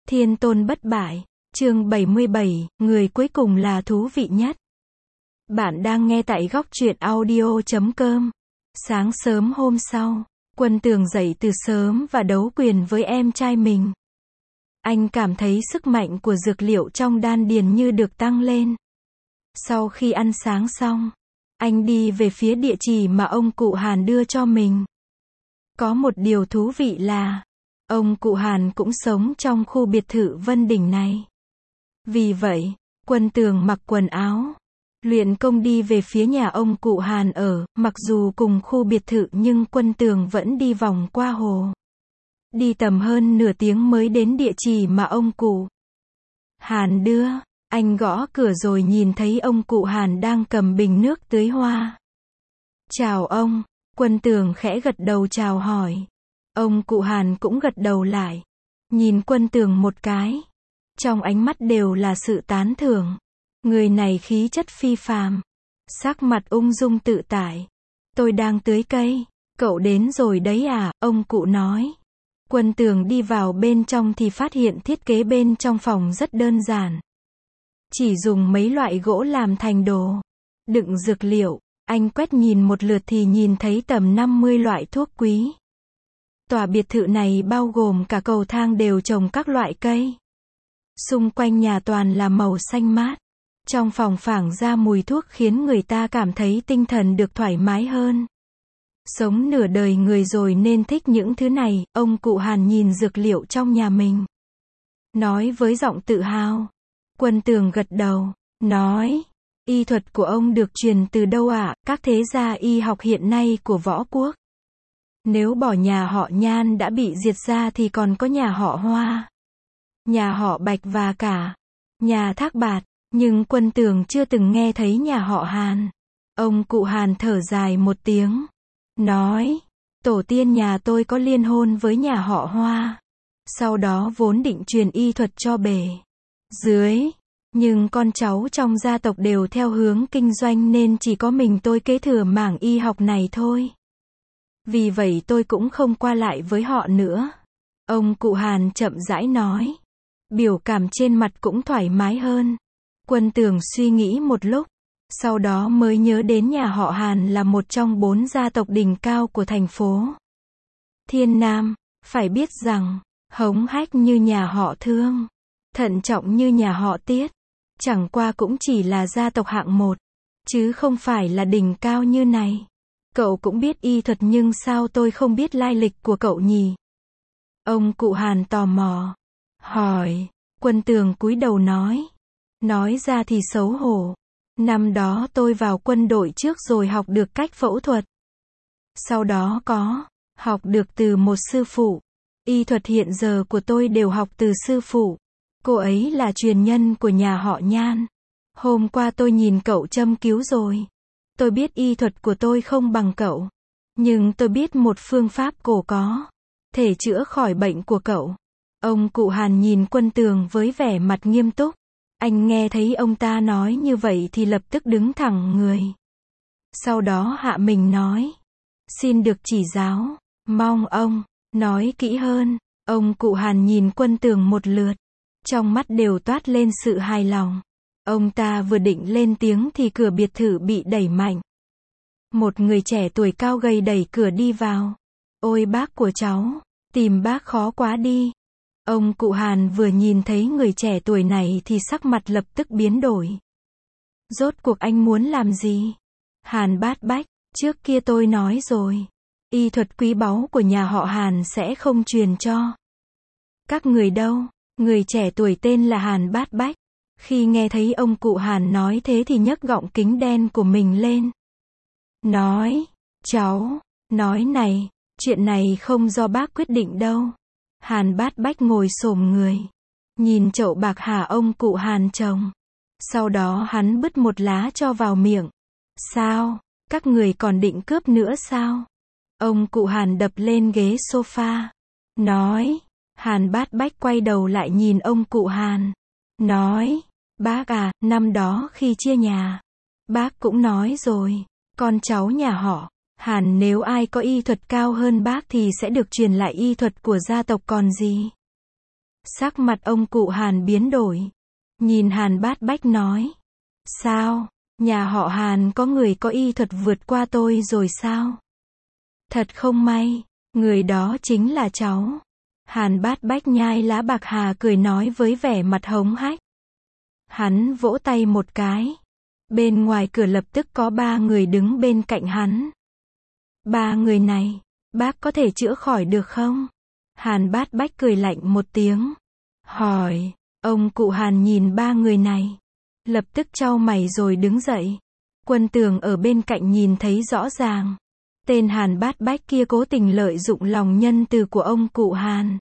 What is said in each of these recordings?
Thiên tôn bất bại, chương 77, người cuối cùng là thú vị nhất. Bạn đang nghe tại góc truyện audio.com. Sáng sớm hôm sau, Quân Tường dậy từ sớm và đấu quyền với em trai mình. Anh cảm thấy sức mạnh của dược liệu trong đan điền như được tăng lên. Sau khi ăn sáng xong, anh đi về phía địa chỉ mà ông cụ Hàn đưa cho mình. Có một điều thú vị là, ông cụ Hàn cũng sống trong khu biệt thự Vân Đỉnh này. Vì vậy, Quân Tường mặc quần áo, luyện công đi về phía nhà ông cụ Hàn ở, mặc dù cùng khu biệt thự nhưng Quân Tường vẫn đi vòng qua hồ. Đi tầm hơn nửa tiếng mới đến địa chỉ mà ông cụ Hàn đưa. Anh gõ cửa rồi nhìn thấy ông cụ Hàn đang cầm bình nước tưới hoa. Chào ông, Quân Tường khẽ gật đầu chào hỏi. Ông cụ Hàn cũng gật đầu lại. Nhìn Quân Tường một cái. Trong ánh mắt đều là sự tán thưởng. Người này khí chất phi phàm. Sắc mặt ung dung tự tại. Tôi đang tưới cây. Cậu đến rồi đấy à, ông cụ nói. Quân Tường đi vào bên trong thì phát hiện thiết kế bên trong phòng rất đơn giản. Chỉ dùng mấy loại gỗ làm thành đồ đựng dược liệu. Anh quét nhìn một lượt thì nhìn thấy tầm 50 loại thuốc quý. Tòa biệt thự này bao gồm cả cầu thang đều trồng các loại cây. Xung quanh nhà toàn là màu xanh mát. Trong phòng phảng ra mùi thuốc khiến người ta cảm thấy tinh thần được thoải mái hơn. Sống nửa đời người rồi nên thích những thứ này, ông cụ Hàn nhìn dược liệu trong nhà mình. Nói với giọng tự hào. Quân Tường gật đầu, nói. Y thuật của ông được truyền từ đâu ạ? Các thế gia y học hiện nay của võ quốc. Nếu bỏ nhà họ Nhan đã bị diệt ra thì còn có nhà họ Hoa, nhà họ Bạch và cả nhà Thác Bạt. Nhưng Quân Tường chưa từng nghe thấy nhà họ Hàn. Ông cụ Hàn thở dài một tiếng. Nói, tổ tiên nhà tôi có liên hôn với nhà họ Hoa. Sau đó vốn định truyền y thuật cho bề dưới. Nhưng con cháu trong gia tộc đều theo hướng kinh doanh nên chỉ có mình tôi kế thừa mảng y học này thôi. Vì vậy tôi cũng không qua lại với họ nữa. Ông cụ Hàn chậm rãi nói. Biểu cảm trên mặt cũng thoải mái hơn. Quân Tường suy nghĩ một lúc. Sau đó mới nhớ đến nhà họ Hàn là một trong 4 gia tộc đỉnh cao của thành phố Thiên Nam. Phải biết rằng, hống hách như nhà họ Thương, thận trọng như nhà họ Tiết. Chẳng qua cũng chỉ là gia tộc hạng 1, chứ không phải là đỉnh cao như này. Cậu cũng biết y thuật nhưng sao tôi không biết lai lịch của cậu nhỉ? Ông cụ Hàn tò mò hỏi. Quân Tường cúi đầu nói. Nói ra thì xấu hổ. Năm đó tôi vào quân đội trước rồi học được cách phẫu thuật. Sau đó có học được từ một sư phụ. Y thuật hiện giờ của tôi đều học từ sư phụ. Cô ấy là truyền nhân của nhà họ Nhan. Hôm qua tôi nhìn cậu châm cứu rồi. Tôi biết y thuật của tôi không bằng cậu. Nhưng tôi biết một phương pháp cổ có thể chữa khỏi bệnh của cậu. Ông cụ Hàn nhìn Quân Tường với vẻ mặt nghiêm túc. Anh nghe thấy ông ta nói như vậy thì lập tức đứng thẳng người. Sau đó hạ mình nói. Xin được chỉ giáo. Mong ông nói kỹ hơn. Ông cụ Hàn nhìn Quân Tường một lượt. Trong mắt đều toát lên sự hài lòng. Ông ta vừa định lên tiếng thì cửa biệt thự bị đẩy mạnh. Một người trẻ tuổi cao gầy đẩy cửa đi vào. Ôi bác của cháu, tìm bác khó quá đi. Ông cụ Hàn vừa nhìn thấy người trẻ tuổi này thì sắc mặt lập tức biến đổi. Rốt cuộc anh muốn làm gì? Hàn Bát Bách, trước kia tôi nói rồi. Y thuật quý báu của nhà họ Hàn sẽ không truyền cho các người đâu. Người trẻ tuổi tên là Hàn Bát Bách. Khi nghe thấy ông cụ Hàn nói thế thì nhấc gọng kính đen của mình lên. Nói, cháu, nói này, chuyện này không do bác quyết định đâu. Hàn Bát Bách ngồi xổm người. Nhìn chậu bạc hà ông cụ Hàn trồng. Sau đó hắn bứt một lá cho vào miệng. Sao, các người còn định cướp nữa sao? Ông cụ Hàn đập lên ghế sofa. Nói. Hàn Bát Bách quay đầu lại nhìn ông cụ Hàn. Nói, bác à, năm đó khi chia nhà, bác cũng nói rồi, con cháu nhà họ Hàn nếu ai có y thuật cao hơn bác thì sẽ được truyền lại y thuật của gia tộc còn gì. Sắc mặt ông cụ Hàn biến đổi. Nhìn Hàn Bát Bách nói. Sao? Nhà họ Hàn có người có y thuật vượt qua tôi rồi sao? Thật không may, người đó chính là cháu. Hàn Bát Bách nhai lá bạc hà cười nói với vẻ mặt hống hách. Hắn vỗ tay một cái. Bên ngoài cửa lập tức có 3 người đứng bên cạnh hắn. 3 người này, bác có thể chữa khỏi được không? Hàn Bát Bách cười lạnh một tiếng. Hỏi, ông cụ Hàn nhìn 3 người này. Lập tức chau mày rồi đứng dậy. Quân Tường ở bên cạnh nhìn thấy rõ ràng. Tên Hàn Bát Bách kia cố tình lợi dụng lòng nhân từ của ông cụ Hàn.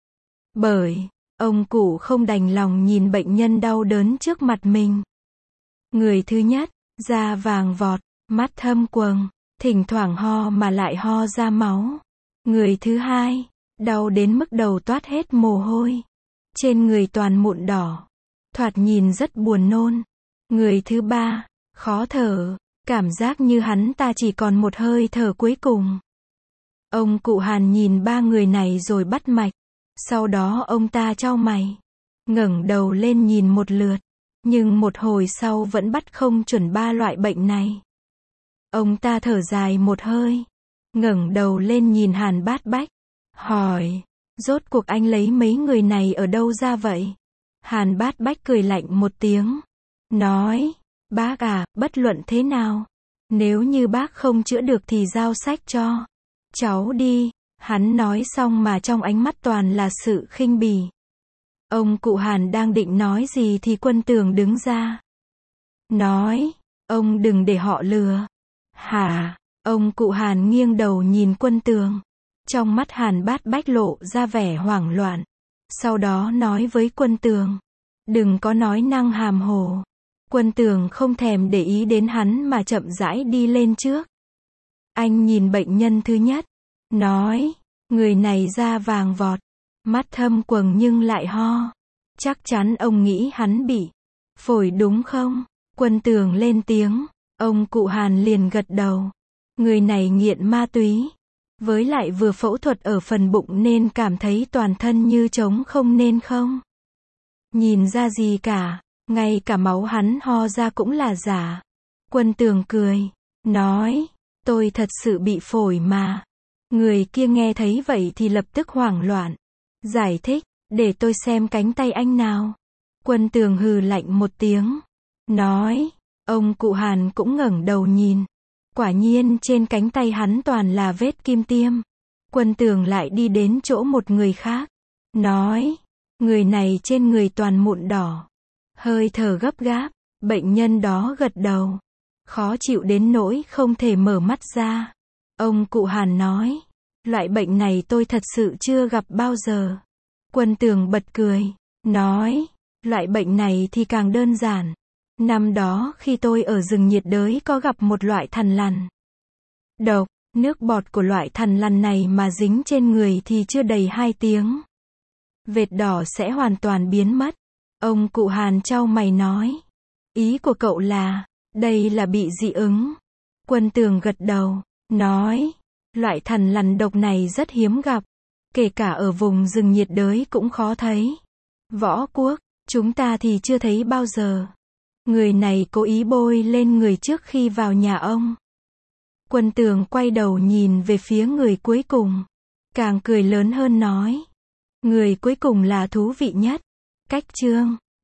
Bởi, ông cụ không đành lòng nhìn bệnh nhân đau đớn trước mặt mình. Người thứ nhất, da vàng vọt, mắt thâm quầng, thỉnh thoảng ho mà lại ho ra máu. Người thứ hai, đau đến mức đầu toát hết mồ hôi. Trên người toàn mụn đỏ. Thoạt nhìn rất buồn nôn. Người thứ ba, khó thở, cảm giác như hắn ta chỉ còn một hơi thở cuối cùng. Ông cụ Hàn nhìn 3 người này rồi bắt mạch. Sau đó ông ta chau mày, ngẩng đầu lên nhìn một lượt, nhưng một hồi sau vẫn bắt không chuẩn 3 loại bệnh này. Ông ta thở dài một hơi, ngẩng đầu lên nhìn Hàn Bát Bách, hỏi, rốt cuộc anh lấy mấy người này ở đâu ra vậy? Hàn Bát Bách cười lạnh một tiếng, nói, bác à, bất luận thế nào, nếu như bác không chữa được thì giao sách cho cháu đi. Hắn nói xong mà trong ánh mắt toàn là sự khinh bỉ. Ông cụ Hàn đang định nói gì thì Quân Tường đứng ra. Nói, ông đừng để họ lừa. Hả? Ông cụ Hàn nghiêng đầu nhìn Quân Tường. Trong mắt Hàn Bát Bách lộ ra vẻ hoảng loạn. Sau đó nói với Quân Tường. Đừng có nói năng hàm hồ. Quân Tường không thèm để ý đến hắn mà chậm rãi đi lên trước. Anh nhìn bệnh nhân thứ nhất. Nói, người này da vàng vọt, mắt thâm quầng nhưng lại ho. Chắc chắn ông nghĩ hắn bị phổi đúng không? Quân Tường lên tiếng, ông cụ Hàn liền gật đầu. Người này nghiện ma túy, với lại vừa phẫu thuật ở phần bụng nên cảm thấy toàn thân như trống không nên không nhìn ra gì cả, ngay cả máu hắn ho ra cũng là giả. Quân Tường cười, nói, tôi thật sự bị phổi mà. Người kia nghe thấy vậy thì lập tức hoảng loạn. Giải thích, để tôi xem cánh tay anh nào. Quân Tường hừ lạnh một tiếng. Nói, ông cụ Hàn cũng ngẩng đầu nhìn. Quả nhiên trên cánh tay hắn toàn là vết kim tiêm. Quân Tường lại đi đến chỗ một người khác. Nói, người này trên người toàn mụn đỏ. Hơi thở gấp gáp. Bệnh nhân đó gật đầu. Khó chịu đến nỗi không thể mở mắt ra. Ông cụ Hàn nói, loại bệnh này tôi thật sự chưa gặp bao giờ. Quân Tường bật cười, nói, loại bệnh này thì càng đơn giản. Năm đó khi tôi ở rừng nhiệt đới có gặp một loại thằn lằn độc, nước bọt của loại thằn lằn này mà dính trên người thì chưa đầy 2 tiếng. Vệt đỏ sẽ hoàn toàn biến mất. Ông cụ Hàn chau mày nói, ý của cậu là, đây là bị dị ứng. Quân Tường gật đầu. Nói, loại thằn lằn độc này rất hiếm gặp, kể cả ở vùng rừng nhiệt đới cũng khó thấy. Võ Quốc, chúng ta thì chưa thấy bao giờ. Người này cố ý bôi lên người trước khi vào nhà ông. Quân Tường quay đầu nhìn về phía người cuối cùng, càng cười lớn hơn nói, người cuối cùng là thú vị nhất. Cách chương